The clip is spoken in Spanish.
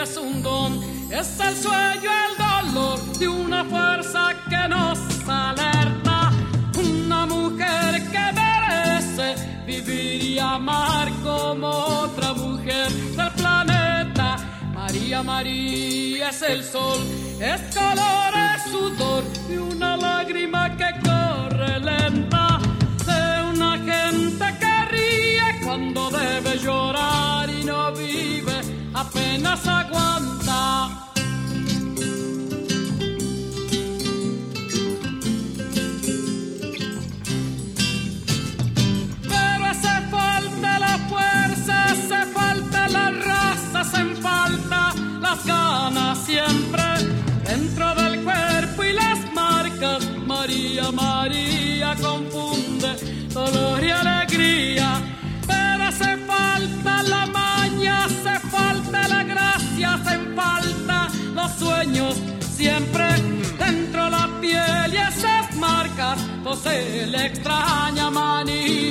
es un don, es el sueño, el dolor de una fuerza que nos alerta. Una mujer que merece vivir y amar como otra mujer del planeta. María, María es el sol, es color, es sudor y una lágrima que corre lenta. De una gente que ríe cuando debe llorar y no vive, apenas aguanta. Pero hace falta la fuerza, hace falta la raza, hacen falta las ganas siempre dentro del cuerpo y las marcas. María, María confunde dolor y alegría. Pero hace falta la maña, hace falta la gracia, hacen falta los sueños siempre dentro la piel y esas marcas. No se le extraña manía.